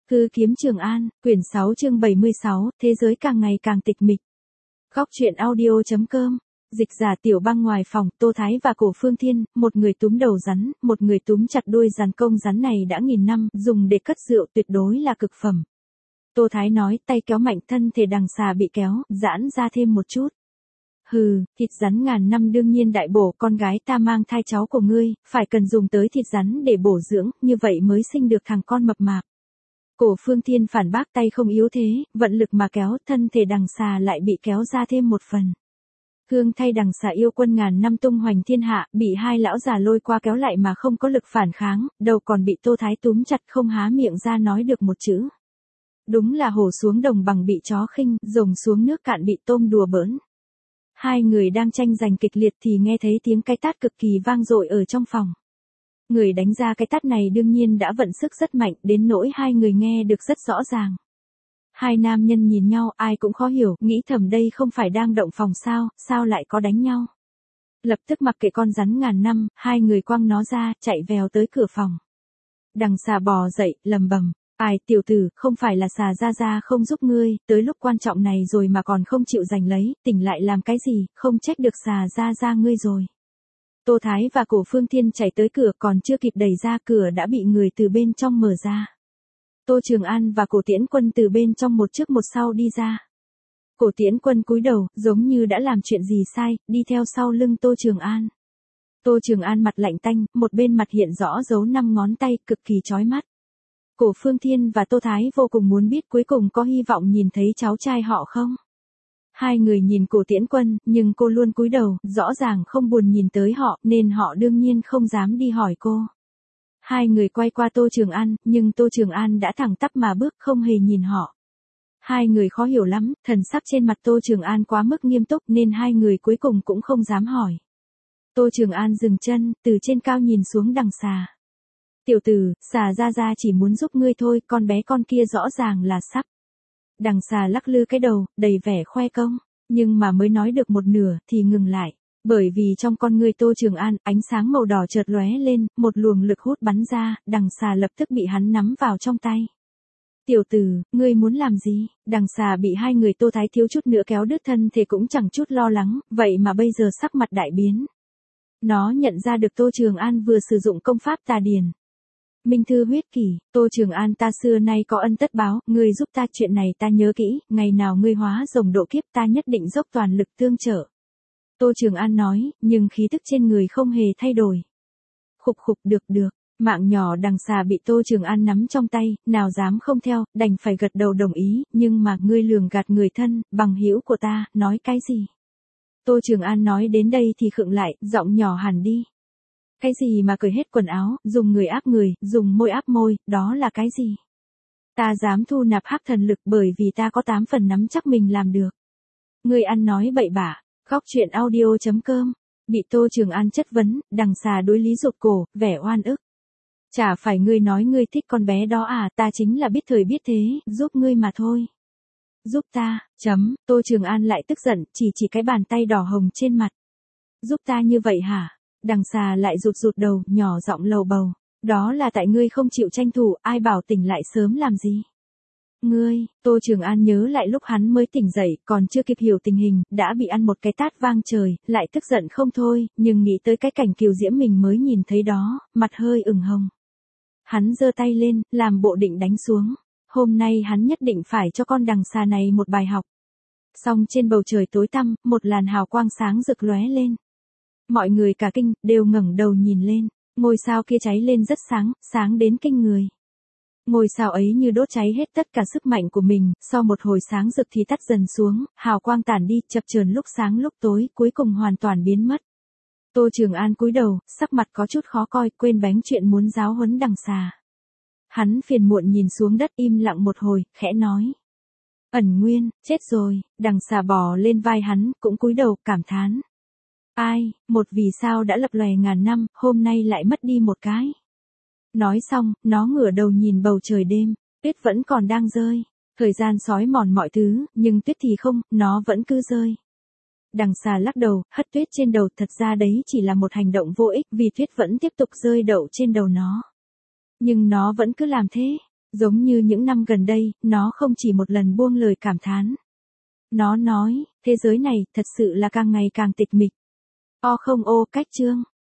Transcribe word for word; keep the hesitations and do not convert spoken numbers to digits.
Hư kiếm Trường An, quyển sáu chương bảy mươi sáu, thế giới càng ngày càng tịch mịch. Góc truyện audio.com, dịch giả Tiểu Băng ngoài phòng, Tô Thái và Cổ Phương Thiên, một người túm đầu rắn, một người túm chặt đuôi rắn. Công rắn này đã nghìn năm, dùng để cất rượu tuyệt đối là cực phẩm. Tô Thái nói, tay kéo mạnh, thân thể đằng xà bị kéo, giãn ra thêm một chút. Hừ, thịt rắn ngàn năm đương nhiên đại bổ, con gái ta mang thai cháu của ngươi, phải cần dùng tới thịt rắn để bổ dưỡng, như vậy mới sinh được thằng con mập mạp. Cổ Phương Thiên phản bác, tay không yếu thế, vận lực mà kéo, thân thể đằng xà lại bị kéo ra thêm một phần. Hương thay đằng xà yêu quân ngàn năm tung hoành thiên hạ, bị hai lão già lôi qua kéo lại mà không có lực phản kháng, đầu còn bị Tô Thái túm chặt không há miệng ra nói được một chữ. Đúng là hổ xuống đồng bằng bị chó khinh, rồng xuống nước cạn bị tôm đùa bỡn. Hai người đang tranh giành kịch liệt thì nghe thấy tiếng cái tát cực kỳ vang dội ở trong phòng. Người đánh ra cái tát này đương nhiên đã vận sức rất mạnh, đến nỗi hai người nghe được rất rõ ràng. Hai nam nhân nhìn nhau, ai cũng khó hiểu, nghĩ thầm đây không phải đang động phòng sao, sao lại có đánh nhau. Lập tức mặc kệ con rắn ngàn năm, hai người quăng nó ra, chạy vèo tới cửa phòng. Đằng xà bò dậy, lầm bầm, ai tiểu tử, không phải là xà ra ra không giúp ngươi, tới lúc quan trọng này rồi mà còn không chịu giành lấy, tỉnh lại làm cái gì, không trách được xà ra ra ngươi rồi. Tô Thái và Cổ Phương Thiên chạy tới cửa, còn chưa kịp đẩy ra, cửa đã bị người từ bên trong mở ra. Tô Trường An và Cổ Tiễn Quân từ bên trong một trước một sau đi ra. Cổ Tiễn Quân cúi đầu, giống như đã làm chuyện gì sai, đi theo sau lưng Tô Trường An. Tô Trường An mặt lạnh tanh, một bên mặt hiện rõ dấu năm ngón tay, cực kỳ chói mắt. Cổ Phương Thiên và Tô Thái vô cùng muốn biết cuối cùng có hy vọng nhìn thấy cháu trai họ không. Hai người nhìn Cổ Tiễn Quân, nhưng cô luôn cúi đầu, rõ ràng không buồn nhìn tới họ, nên họ đương nhiên không dám đi hỏi cô. Hai người quay qua Tô Trường An, nhưng Tô Trường An đã thẳng tắp mà bước, không hề nhìn họ. Hai người khó hiểu lắm, thần sắc trên mặt Tô Trường An quá mức nghiêm túc nên hai người cuối cùng cũng không dám hỏi. Tô Trường An dừng chân, từ trên cao nhìn xuống đằng xà. Tiểu tử, xà ra ra chỉ muốn giúp ngươi thôi, con bé con kia rõ ràng là sắp. Đằng xà lắc lư cái đầu, đầy vẻ khoe công, nhưng mà mới nói được một nửa thì ngừng lại, bởi vì trong con ngươi Tô Trường An, ánh sáng màu đỏ chợt lóe lên, một luồng lực hút bắn ra, đằng xà lập tức bị hắn nắm vào trong tay. Tiểu tử, ngươi muốn làm gì? Đằng xà bị hai người Tô Thái thiếu chút nữa kéo đứt thân thể cũng chẳng chút lo lắng, vậy mà bây giờ sắc mặt đại biến. Nó nhận ra được Tô Trường An vừa sử dụng công pháp tà điền. Minh thư huyết kỷ, Tô Trường An ta xưa nay có ân tất báo, ngươi giúp ta chuyện này ta nhớ kỹ, ngày nào ngươi hóa rồng độ kiếp ta nhất định dốc toàn lực tương trợ. Tô Trường An nói, nhưng khí tức trên người không hề thay đổi. Khục khục được được, mạng nhỏ đằng xà bị Tô Trường An nắm trong tay, nào dám không theo, đành phải gật đầu đồng ý, nhưng mà ngươi lường gạt người thân, bằng hữu của ta, nói cái gì? Tô Trường An nói đến đây thì khựng lại, giọng nhỏ hẳn đi. Cái gì mà cởi hết quần áo, dùng người áp người, dùng môi áp môi, đó là cái gì? Ta dám thu nạp hắc thần lực bởi vì ta có tám phần nắm chắc mình làm được. Ngươi ăn nói bậy bạ, góc truyện audio.com, bị Tô Trường An chất vấn, đằng xà đối lý rụt cổ, vẻ oan ức. Chả phải ngươi nói ngươi thích con bé đó à, ta chính là biết thời biết thế, giúp ngươi mà thôi. Giúp ta, chấm, Tô Trường An lại tức giận, chỉ chỉ cái bàn tay đỏ hồng trên mặt. Giúp ta như vậy hả? Đằng xà lại rụt rụt đầu, nhỏ giọng lầu bầu. Đó là tại ngươi không chịu tranh thủ, ai bảo tỉnh lại sớm làm gì? Ngươi, Tô Trường An nhớ lại lúc hắn mới tỉnh dậy, còn chưa kịp hiểu tình hình, đã bị ăn một cái tát vang trời, lại tức giận không thôi, nhưng nghĩ tới cái cảnh kiều diễm mình mới nhìn thấy đó, mặt hơi ửng hồng. Hắn giơ tay lên, làm bộ định đánh xuống. Hôm nay hắn nhất định phải cho con đằng xà này một bài học. Xong trên bầu trời tối tăm, một làn hào quang sáng rực lóe lên. Mọi người cả kinh, đều ngẩng đầu nhìn lên, ngôi sao kia cháy lên rất sáng, sáng đến kinh người. Ngôi sao ấy như đốt cháy hết tất cả sức mạnh của mình, sau một hồi sáng rực thì tắt dần xuống, hào quang tản đi, chập chờn lúc sáng lúc tối, cuối cùng hoàn toàn biến mất. Tô Trường An cúi đầu, sắc mặt có chút khó coi, quên bánh chuyện muốn giáo huấn đằng xà. Hắn phiền muộn nhìn xuống đất im lặng một hồi, khẽ nói. Ẩn Nguyên, chết rồi, đằng xà bò lên vai hắn, cũng cúi đầu, cảm thán. Ai, một vì sao đã lập lòe ngàn năm, hôm nay lại mất đi một cái. Nói xong, nó ngửa đầu nhìn bầu trời đêm, tuyết vẫn còn đang rơi. Thời gian xói mòn mọi thứ, nhưng tuyết thì không, nó vẫn cứ rơi. Đằng xà lắc đầu, hất tuyết trên đầu, thật ra đấy chỉ là một hành động vô ích vì tuyết vẫn tiếp tục rơi đậu trên đầu nó. Nhưng nó vẫn cứ làm thế. Giống như những năm gần đây, nó không chỉ một lần buông lời cảm thán. Nó nói, thế giới này thật sự là càng ngày càng tịch mịch. O không ô cách chương.